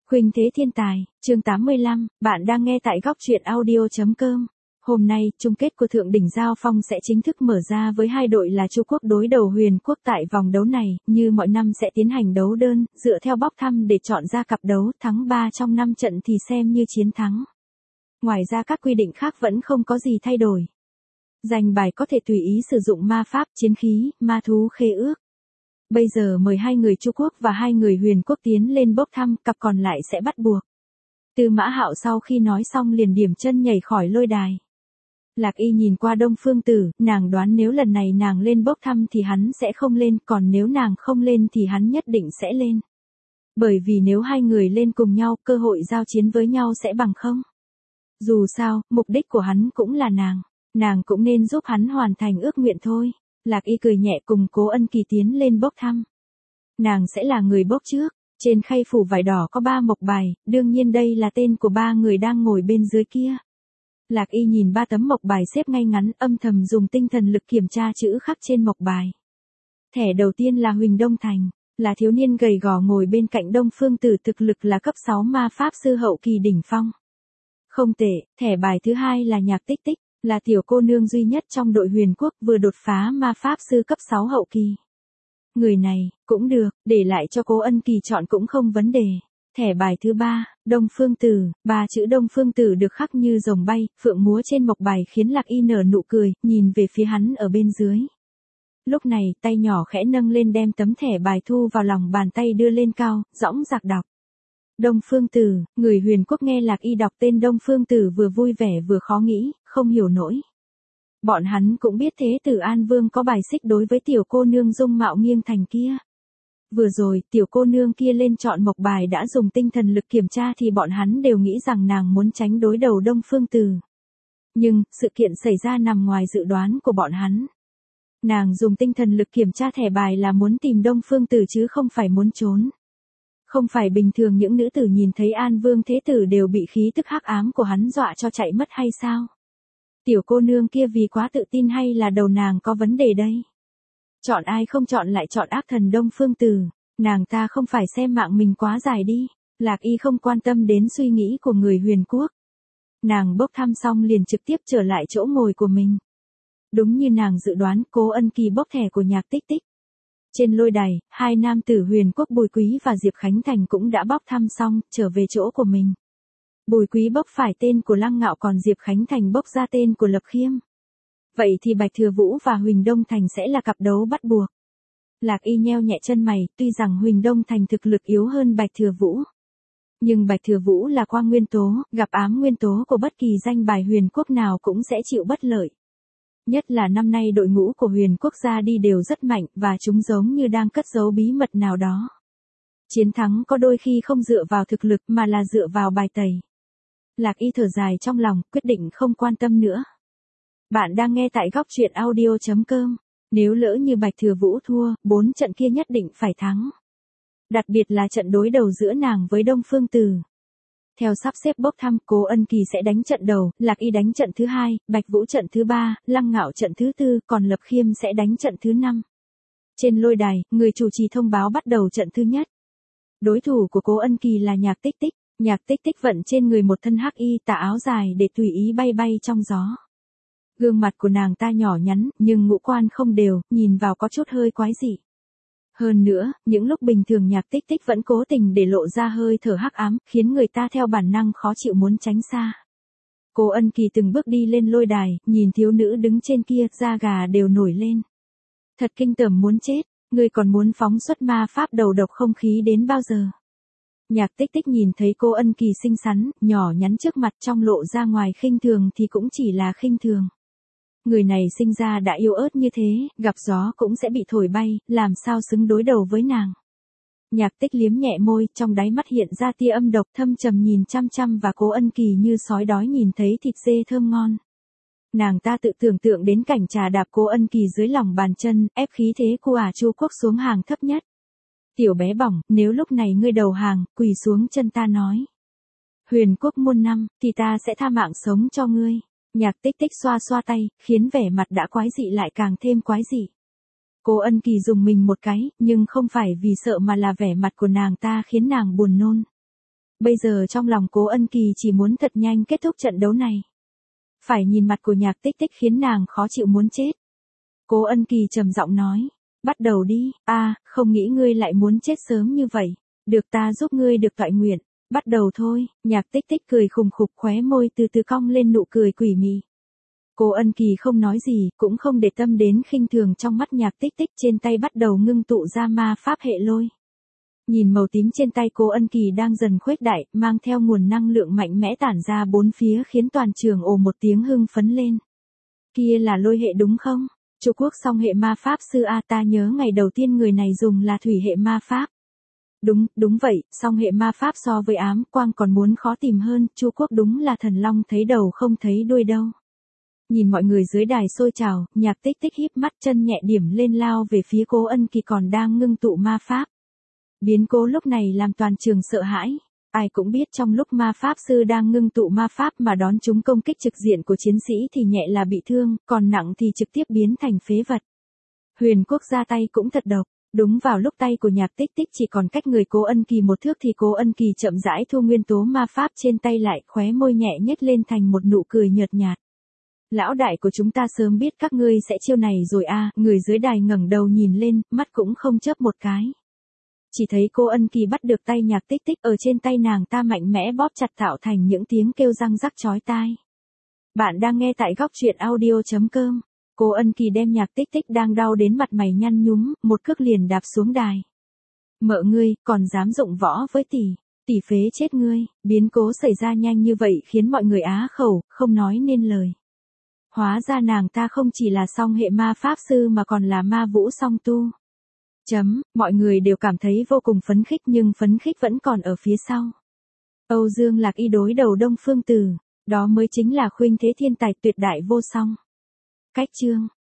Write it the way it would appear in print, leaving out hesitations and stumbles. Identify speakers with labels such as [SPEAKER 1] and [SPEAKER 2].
[SPEAKER 1] Khuynh Thế Thiên Tài, chương 85, bạn đang nghe tại góc truyện audio.com. Hôm nay, chung kết của Thượng đỉnh Giao Phong sẽ chính thức mở ra với hai đội là Chu Quốc đối đầu Huyền Quốc tại vòng đấu này, như mọi năm sẽ tiến hành đấu đơn, dựa theo bốc thăm để chọn ra cặp đấu, thắng 3 trong 5 trận thì xem như chiến thắng. Ngoài ra các quy định khác vẫn không có gì thay đổi. Giành bài có thể tùy ý sử dụng ma pháp, chiến khí, ma thú khế ước. Bây giờ mời hai người Chu Quốc và hai người Huyền Quốc tiến lên bốc thăm, cặp còn lại sẽ bắt buộc. Tư Mã Hạo sau khi nói xong liền điểm chân nhảy khỏi lôi đài. Lạc Y nhìn qua Đông Phương Tử, nàng đoán nếu lần này nàng lên bốc thăm thì hắn sẽ không lên, còn nếu nàng không lên thì hắn nhất định sẽ lên. Bởi vì nếu hai người lên cùng nhau, cơ hội giao chiến với nhau sẽ bằng không. Dù sao, mục đích của hắn cũng là nàng cũng nên giúp hắn hoàn thành ước nguyện thôi. Lạc Y cười nhẹ cùng Cố Ân Kỳ tiến lên bốc thăm. Nàng sẽ là người bốc trước, trên khay phủ vải đỏ có 3 mộc bài, đương nhiên đây là tên của 3 người đang ngồi bên dưới kia. Lạc Y nhìn 3 tấm mộc bài xếp ngay ngắn, âm thầm dùng tinh thần lực kiểm tra chữ khắc trên mộc bài. Thẻ đầu tiên là Huỳnh Đông Thành, là thiếu niên gầy gò ngồi bên cạnh Đông Phương Tử, thực lực là cấp 6 ma pháp sư hậu kỳ đỉnh phong. Không tệ. Thẻ bài thứ hai là Nhạc Tích Tích, là tiểu cô nương duy nhất trong đội Huyền Quốc vừa đột phá ma pháp sư cấp 6 hậu kỳ. Người này, cũng được, để lại cho Cố Ân Kỳ chọn cũng không vấn đề. Thẻ bài thứ ba, Đông Phương Tử, 3 chữ Đông Phương Tử được khắc như rồng bay, phượng múa trên mộc bài khiến Lạc Y nở nụ cười, nhìn về phía hắn ở bên dưới. Lúc này, tay nhỏ khẽ nâng lên đem tấm thẻ bài thu vào lòng bàn tay đưa lên cao, dõng dạc đọc. Đông Phương Tử, người Huyền Quốc nghe Lạc Y đọc tên Đông Phương Tử vừa vui vẻ vừa khó nghĩ, không hiểu nổi. Bọn hắn cũng biết Thế tử An Vương có bài xích đối với tiểu cô nương dung mạo nghiêng thành kia. Vừa rồi, tiểu cô nương kia lên chọn mộc bài đã dùng tinh thần lực kiểm tra thì bọn hắn đều nghĩ rằng nàng muốn tránh đối đầu Đông Phương Tử. Nhưng, sự kiện xảy ra nằm ngoài dự đoán của bọn hắn. Nàng dùng tinh thần lực kiểm tra thẻ bài là muốn tìm Đông Phương Tử chứ không phải muốn trốn. Không phải bình thường những nữ tử nhìn thấy An Vương Thế tử đều bị khí tức hắc ám của hắn dọa cho chạy mất hay sao? Tiểu cô nương kia vì quá tự tin hay là đầu nàng có vấn đề đây? Chọn ai không chọn lại chọn ác thần Đông Phương Tử, nàng ta không phải xem mạng mình quá dài đi. Lạc Y không quan tâm đến suy nghĩ của người Huyền Quốc. Nàng bốc thăm xong liền trực tiếp trở lại chỗ ngồi của mình. Đúng như nàng dự đoán, Cố Ân Kỳ bốc thẻ của Nhạc Tích Tích. Trên lôi đài, hai nam tử Huyền Quốc Bùi Quý và Diệp Khánh Thành cũng đã bốc thăm xong, trở về chỗ của mình. Bùi Quý bốc phải tên của Lăng Ngạo còn Diệp Khánh Thành bốc ra tên của Lập Khiêm. Vậy thì Bạch Thừa Vũ và Huỳnh Đông Thành sẽ là cặp đấu bắt buộc. Lạc Y nheo nhẹ chân mày, tuy rằng Huỳnh Đông Thành thực lực yếu hơn Bạch Thừa Vũ. Nhưng Bạch Thừa Vũ là quang nguyên tố, gặp ám nguyên tố của bất kỳ danh bài Huyền Quốc nào cũng sẽ chịu bất lợi. Nhất là năm nay đội ngũ của Huyền Quốc ra đi đều rất mạnh và chúng giống như đang cất giấu bí mật nào đó. Chiến thắng có đôi khi không dựa vào thực lực mà là dựa vào bài tẩy. Lạc Y thở dài trong lòng, quyết định không quan tâm nữa. Bạn đang nghe tại góc truyện audio.com. Nếu lỡ như Bạch Thừa Vũ thua, 4 trận kia nhất định phải thắng. Đặc biệt là trận đối đầu giữa nàng với Đông Phương Tử. Theo sắp xếp bốc thăm, Cố Ân Kỳ sẽ đánh trận đầu, Lạc Y đánh trận thứ 2, Bạch Vũ trận thứ 3, Lăng Ngạo trận thứ 4, còn Lập Khiêm sẽ đánh trận thứ 5. Trên lôi đài, người chủ trì thông báo bắt đầu trận thứ nhất. Đối thủ của Cố Ân Kỳ là Nhạc Tích Tích. Nhạc Tích Tích vận trên người một thân hắc y tà áo dài để tùy ý bay bay trong gió. Gương mặt của nàng ta nhỏ nhắn, nhưng ngũ quan không đều, nhìn vào có chút hơi quái dị. Hơn nữa, những lúc bình thường Nhạc Tích Tích vẫn cố tình để lộ ra hơi thở hắc ám, khiến người ta theo bản năng khó chịu muốn tránh xa. Cố Ân Kỳ từng bước đi lên lôi đài, nhìn thiếu nữ đứng trên kia, da gà đều nổi lên. Thật kinh tởm muốn chết, ngươi còn muốn phóng xuất ma pháp đầu độc không khí đến bao giờ? Nhạc Tích Tích nhìn thấy Cố Ân Kỳ xinh xắn, nhỏ nhắn trước mặt trong lộ ra ngoài khinh thường thì cũng chỉ là khinh thường. Người này sinh ra đã yếu ớt như thế, gặp gió cũng sẽ bị thổi bay, làm sao xứng đối đầu với nàng. Nhạc Tích liếm nhẹ môi, trong đáy mắt hiện ra tia âm độc, thâm trầm nhìn chăm chăm và Cố Ân Kỳ như sói đói nhìn thấy thịt dê thơm ngon. Nàng ta tự tưởng tượng đến cảnh trà đạp Cố Ân Kỳ dưới lòng bàn chân, ép khí thế của Chu Quốc xuống hàng thấp nhất. Tiểu bé bỏng, nếu lúc này ngươi đầu hàng, quỳ xuống chân ta nói. Huyền Quốc muôn năm, thì ta sẽ tha mạng sống cho ngươi. Nhạc Tích Tích xoa xoa tay, khiến vẻ mặt đã quái dị lại càng thêm quái dị. Cố Ân Kỳ dùng mình một cái, nhưng không phải vì sợ mà là vẻ mặt của nàng ta khiến nàng buồn nôn. Bây giờ trong lòng Cố Ân Kỳ chỉ muốn thật nhanh kết thúc trận đấu này. Phải nhìn mặt của Nhạc Tích Tích khiến nàng khó chịu muốn chết. Cố Ân Kỳ trầm giọng nói, bắt đầu đi, không nghĩ ngươi lại muốn chết sớm như vậy, được ta giúp ngươi được toại nguyện, bắt đầu thôi, Nhạc Tích Tích cười khùng khục khóe môi từ từ cong lên nụ cười quỷ mị. Cố Ân Kỳ không nói gì, cũng không để tâm đến khinh thường trong mắt Nhạc Tích Tích, trên tay bắt đầu ngưng tụ ra ma pháp hệ lôi. Nhìn màu tím trên tay Cố Ân Kỳ đang dần khuếch đại, mang theo nguồn năng lượng mạnh mẽ tản ra bốn phía khiến toàn trường ồ một tiếng hưng phấn lên. Kia là lôi hệ đúng không? Chu Quốc song hệ ma pháp sư ta nhớ ngày đầu tiên người này dùng là thủy hệ ma pháp. Đúng vậy, song hệ ma pháp so với ám quang còn muốn khó tìm hơn, Chu Quốc đúng là thần long thấy đầu không thấy đuôi đâu. Nhìn mọi người dưới đài xôi trào, Nhạc Tích Tích híp mắt chân nhẹ điểm lên lao về phía Cố Ân Kỳ còn đang ngưng tụ ma pháp. Biến cố lúc này làm toàn trường sợ hãi. Ai cũng biết trong lúc ma pháp sư đang ngưng tụ ma pháp mà đón chúng công kích trực diện của chiến sĩ thì nhẹ là bị thương, còn nặng thì trực tiếp biến thành phế vật. Huyền Quốc ra tay cũng thật độc. Đúng vào lúc tay của Nhạc Tích Tích chỉ còn cách người Cố Ân Kỳ một thước thì Cố Ân Kỳ chậm rãi thu nguyên tố ma pháp trên tay lại, khóe môi nhẹ nhếch lên thành một nụ cười nhợt nhạt. Lão đại của chúng ta sớm biết các ngươi sẽ chiêu này rồi người dưới đài ngẩng đầu nhìn lên, mắt cũng không chớp một cái. Chỉ thấy Cố Ân Kỳ bắt được tay Nhạc Tích Tích ở trên tay nàng ta mạnh mẽ bóp chặt tạo thành những tiếng kêu răng rắc chói tai. Bạn đang nghe tại góc truyện audio.com. Cố Ân Kỳ đem Nhạc Tích Tích đang đau đến mặt mày nhăn nhúm, một cước liền đạp xuống đài. Mợ ngươi, còn dám dụng võ với tỷ phế chết ngươi, biến cố xảy ra nhanh như vậy khiến mọi người á khẩu, không nói nên lời. Hóa ra nàng ta không chỉ là song hệ ma pháp sư mà còn là ma vũ song tu. Mọi người đều cảm thấy vô cùng phấn khích nhưng phấn khích vẫn còn ở phía sau. Âu Dương Lạc Y đối đầu Đông Phương Tử, đó mới chính là khuynh thế thiên tài tuyệt đại vô song. Cách chương